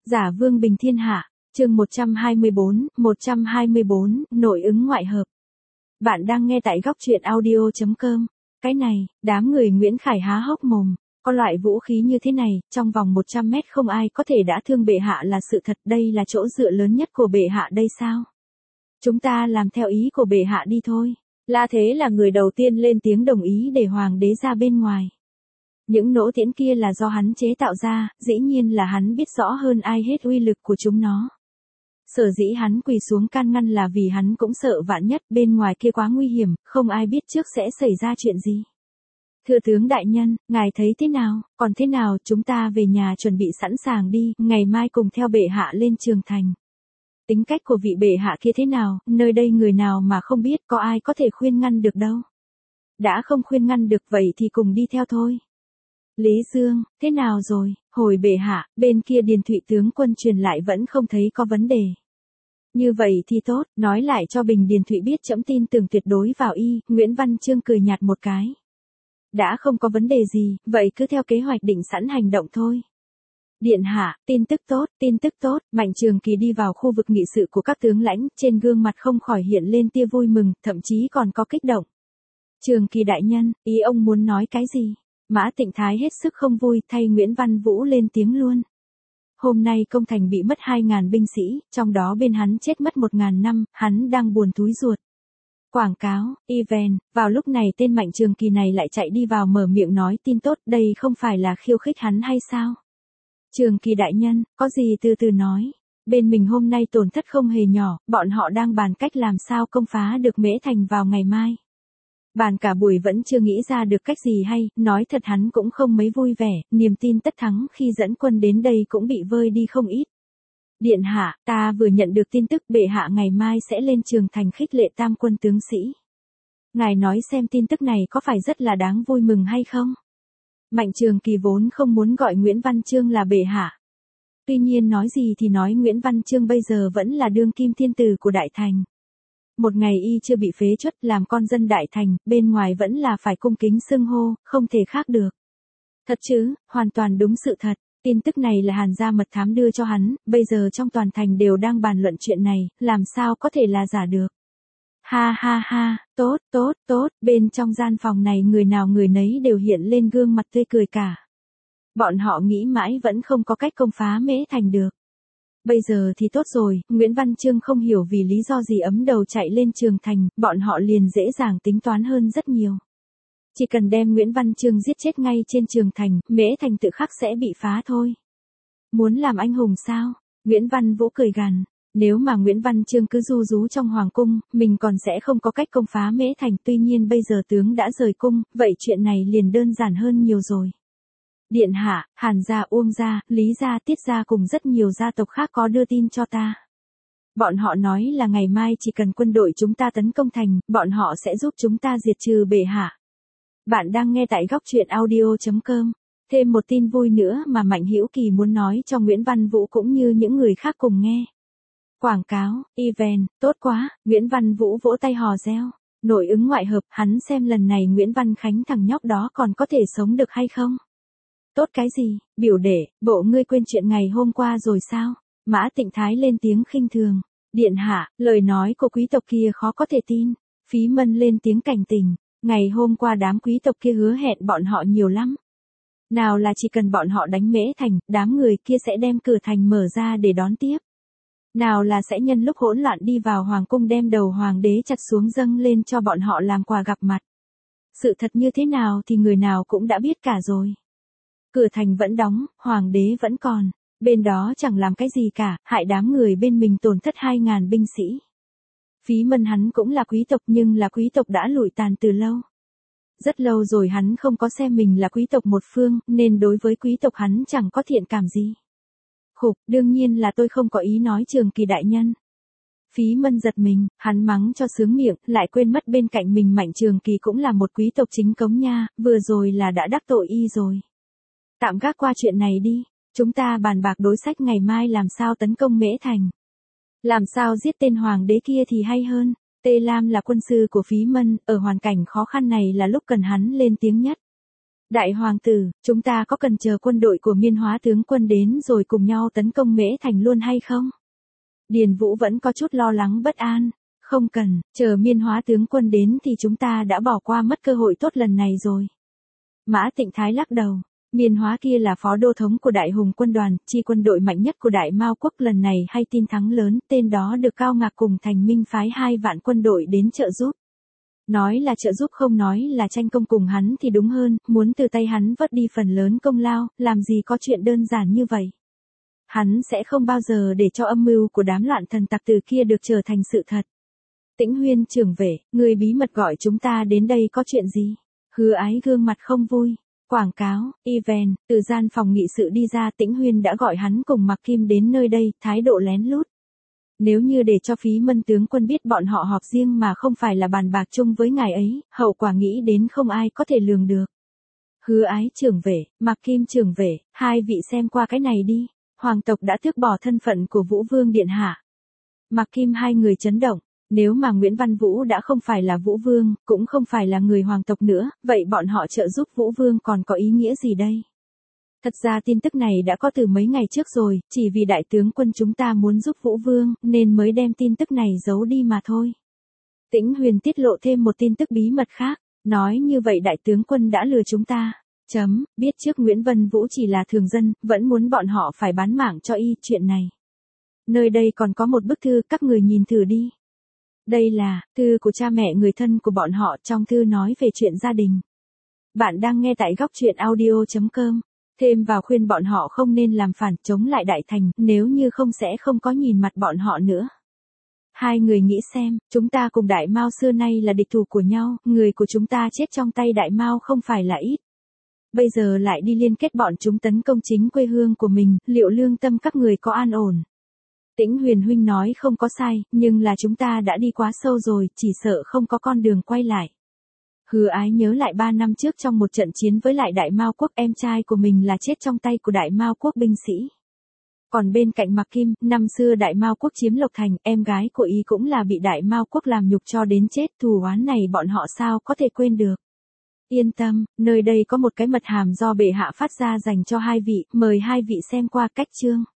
Giả vương bình thiên hạ, chương 124, nội ứng ngoại hợp. Bạn đang nghe tại góc truyện audio.com. Cái này, đám người Nguyễn Khải há hốc mồm, có loại vũ khí như thế này, trong vòng 100 mét không ai có thể đã thương bệ hạ là sự thật, đây là chỗ dựa lớn nhất của bệ hạ đây sao? Chúng ta làm theo ý của bệ hạ đi thôi. La Thế là người đầu tiên lên tiếng đồng ý để hoàng đế ra bên ngoài. Những nỗ tiễn kia là do hắn chế tạo ra, dĩ nhiên là hắn biết rõ hơn ai hết uy lực của chúng nó. Sở dĩ hắn quỳ xuống can ngăn là vì hắn cũng sợ vạn nhất bên ngoài kia quá nguy hiểm, không ai biết trước sẽ xảy ra chuyện gì. Thưa tướng đại nhân, ngài thấy thế nào, còn thế nào, chúng ta về nhà chuẩn bị sẵn sàng đi, ngày mai cùng theo bệ hạ lên Trường Thành. Tính cách của vị bệ hạ kia thế nào, nơi đây người nào mà không biết, có ai có thể khuyên ngăn được đâu. Đã không khuyên ngăn được vậy thì cùng đi theo thôi. Lý Dương, thế nào rồi, hồi bệ hạ, bên kia Điền Thụy tướng quân truyền lại vẫn không thấy có vấn đề. Như vậy thì tốt, nói lại cho Bình Điền Thụy biết trẫm tin tưởng tuyệt đối vào y, Nguyễn Văn Chương cười nhạt một cái. Đã không có vấn đề gì, vậy cứ theo kế hoạch định sẵn hành động thôi. Điện hạ, tin tức tốt, Mạnh Trường Kỳ đi vào khu vực nghị sự của các tướng lãnh, trên gương mặt không khỏi hiện lên tia vui mừng, thậm chí còn có kích động. Trường Kỳ đại nhân, ý ông muốn nói cái gì? Mã Tịnh Thái hết sức không vui, thay Nguyễn Văn Vũ lên tiếng luôn. Hôm nay công thành bị mất 2.000 binh sĩ, trong đó bên hắn chết mất 1.000 năm, hắn đang buồn túi ruột. Quảng cáo, event, vào lúc này tên Mạnh Trường Kỳ này lại chạy đi vào mở miệng nói tin tốt, đây không phải là khiêu khích hắn hay sao? Trường Kỳ đại nhân, có gì từ từ nói. Bên mình hôm nay tổn thất không hề nhỏ, bọn họ đang bàn cách làm sao công phá được Mễ Thành vào ngày mai. Bàn cả buổi vẫn chưa nghĩ ra được cách gì hay, nói thật hắn cũng không mấy vui vẻ, niềm tin tất thắng khi dẫn quân đến đây cũng bị vơi đi không ít. Điện hạ, ta vừa nhận được tin tức bệ hạ ngày mai sẽ lên Trường Thành khích lệ tam quân tướng sĩ. Ngài nói xem tin tức này có phải rất là đáng vui mừng hay không? Mạnh Trường Kỳ vốn không muốn gọi Nguyễn Văn Chương là bệ hạ. Tuy nhiên nói gì thì nói Nguyễn Văn Chương bây giờ vẫn là đương kim thiên tử của Đại Thành. Một ngày y chưa bị phế truất làm con dân Đại Thành, bên ngoài vẫn là phải cung kính xưng hô, không thể khác được. Thật chứ, hoàn toàn đúng sự thật, tin tức này là Hàn gia mật thám đưa cho hắn, bây giờ trong toàn thành đều đang bàn luận chuyện này, làm sao có thể là giả được. Ha ha ha, tốt, bên trong gian phòng này người nào người nấy đều hiện lên gương mặt tươi cười cả. Bọn họ nghĩ mãi vẫn không có cách công phá Mễ Thành được. Bây giờ thì tốt rồi, Nguyễn Văn Chương không hiểu vì lý do gì ấm đầu chạy lên Trường Thành, bọn họ liền dễ dàng tính toán hơn rất nhiều. Chỉ cần đem Nguyễn Văn Chương giết chết ngay trên Trường Thành, Mễ Thành tự khắc sẽ bị phá thôi. Muốn làm anh hùng sao? Nguyễn Văn Vũ cười gằn. Nếu mà Nguyễn Văn Chương cứ ru rú trong hoàng cung, mình còn sẽ không có cách công phá Mễ Thành, tuy nhiên bây giờ tướng đã rời cung, vậy chuyện này liền đơn giản hơn nhiều rồi. Điện hạ, Hàn gia, Uông gia, Lý gia, Tiết gia cùng rất nhiều gia tộc khác có đưa tin cho ta. Bọn họ nói là ngày mai chỉ cần quân đội chúng ta tấn công thành, bọn họ sẽ giúp chúng ta diệt trừ bệ hạ. Bạn đang nghe tại góc truyện audio.com. Thêm một tin vui nữa mà Mạnh Hữu Kỳ muốn nói cho Nguyễn Văn Vũ cũng như những người khác cùng nghe. Quảng cáo, event, tốt quá, Nguyễn Văn Vũ vỗ tay hò reo. Nội ứng ngoại hợp, hắn xem lần này Nguyễn Văn Khánh thằng nhóc đó còn có thể sống được hay không? Tốt cái gì, biểu đệ, bộ ngươi quên chuyện ngày hôm qua rồi sao? Mã Tịnh Thái lên tiếng khinh thường. Điện hạ, lời nói của quý tộc kia khó có thể tin. Phí Mân lên tiếng cảnh tỉnh. Ngày hôm qua đám quý tộc kia hứa hẹn bọn họ nhiều lắm. Nào là chỉ cần bọn họ đánh Mễ Thành, đám người kia sẽ đem cửa thành mở ra để đón tiếp. Nào là sẽ nhân lúc hỗn loạn đi vào hoàng cung đem đầu hoàng đế chặt xuống dâng lên cho bọn họ làm quà gặp mặt. Sự thật như thế nào thì người nào cũng đã biết cả rồi. Cửa thành vẫn đóng, hoàng đế vẫn còn, bên đó chẳng làm cái gì cả, hại đám người bên mình tổn thất 2.000 binh sĩ. Phí Mân hắn cũng là quý tộc nhưng là quý tộc đã lụi tàn từ lâu. Rất lâu rồi hắn không có xem mình là quý tộc một phương, nên đối với quý tộc hắn chẳng có thiện cảm gì. Khục, đương nhiên là tôi không có ý nói Trường Kỳ đại nhân. Phí Mân giật mình, hắn mắng cho sướng miệng, lại quên mất bên cạnh mình Mạnh Trường Kỳ cũng là một quý tộc chính cống nha, vừa rồi là đã đắc tội y rồi. Tạm gác qua chuyện này đi, chúng ta bàn bạc đối sách ngày mai làm sao tấn công Mễ Thành. Làm sao giết tên hoàng đế kia thì hay hơn. Tê Lam là quân sư của Phí Mân, ở hoàn cảnh khó khăn này là lúc cần hắn lên tiếng nhất. Đại hoàng tử, chúng ta có cần chờ quân đội của Miên Hóa tướng quân đến rồi cùng nhau tấn công Mễ Thành luôn hay không? Điền Vũ vẫn có chút lo lắng bất an. Không cần, chờ Miên Hóa tướng quân đến thì chúng ta đã bỏ qua mất cơ hội tốt lần này rồi. Mã Tịnh Thái lắc đầu. Miên Hóa kia là phó đô thống của Đại Hùng quân đoàn, chi quân đội mạnh nhất của Đại Mao quốc, lần này hay tin thắng lớn, tên đó được Cao Ngạc cùng Thành Minh phái 2 vạn quân đội đến trợ giúp. Nói là trợ giúp không nói là tranh công cùng hắn thì đúng hơn, muốn từ tay hắn vớt đi phần lớn công lao, làm gì có chuyện đơn giản như vậy. Hắn sẽ không bao giờ để cho âm mưu của đám loạn thần tặc tử kia được trở thành sự thật. Tĩnh Huyên trưởng vệ, người bí mật gọi chúng ta đến đây có chuyện gì? Hứa Ái gương mặt không vui. Quảng cáo, event, từ gian phòng nghị sự đi ra, Tĩnh Huyên đã gọi hắn cùng Mạc Kim đến nơi đây, thái độ lén lút. Nếu như để cho Phí Mân tướng quân biết bọn họ họp riêng mà không phải là bàn bạc chung với ngài ấy, hậu quả nghĩ đến không ai có thể lường được. Hứa Ái trưởng vệ, Mạc Kim trưởng vệ, hai vị xem qua cái này đi. Hoàng tộc đã tước bỏ thân phận của Vũ Vương điện hạ. Mạc Kim hai người chấn động. Nếu mà Nguyễn Văn Vũ đã không phải là Vũ Vương, cũng không phải là người hoàng tộc nữa, vậy bọn họ trợ giúp Vũ Vương còn có ý nghĩa gì đây? Thật ra tin tức này đã có từ mấy ngày trước rồi, chỉ vì đại tướng quân chúng ta muốn giúp Vũ Vương, nên mới đem tin tức này giấu đi mà thôi. Tĩnh Huyền tiết lộ thêm một tin tức bí mật khác, nói như vậy đại tướng quân đã lừa chúng ta. Biết trước Nguyễn Văn Vũ chỉ là thường dân, vẫn muốn bọn họ phải bán mạng cho y chuyện này. Nơi đây còn có một bức thư, các người nhìn thử đi. Đây là thư của cha mẹ người thân của bọn họ, trong thư nói về chuyện gia đình. Bạn đang nghe tại góc truyện audio.com. Thêm vào khuyên bọn họ không nên làm phản, chống lại Đại Thành, nếu như không sẽ không có nhìn mặt bọn họ nữa. Hai người nghĩ xem, chúng ta cùng Đại Mao xưa nay là địch thủ của nhau, người của chúng ta chết trong tay Đại Mao không phải là ít. Bây giờ lại đi liên kết bọn chúng tấn công chính quê hương của mình, liệu lương tâm các người có an ổn? Tĩnh Huyền huynh nói không có sai, nhưng là chúng ta đã đi quá sâu rồi, chỉ sợ không có con đường quay lại. Hứa Ái nhớ lại 3 năm trước trong một trận chiến với lại Đại Mao quốc, em trai của mình là chết trong tay của Đại Mao quốc binh sĩ. Còn bên cạnh Mạc Kim, năm xưa Đại Mao quốc chiếm Lộc Thành, em gái của y cũng là bị Đại Mao quốc làm nhục cho đến chết, thù oán này bọn họ sao có thể quên được. Yên tâm, nơi đây có một cái mật hàm do bệ hạ phát ra dành cho hai vị, mời hai vị xem qua cách chương.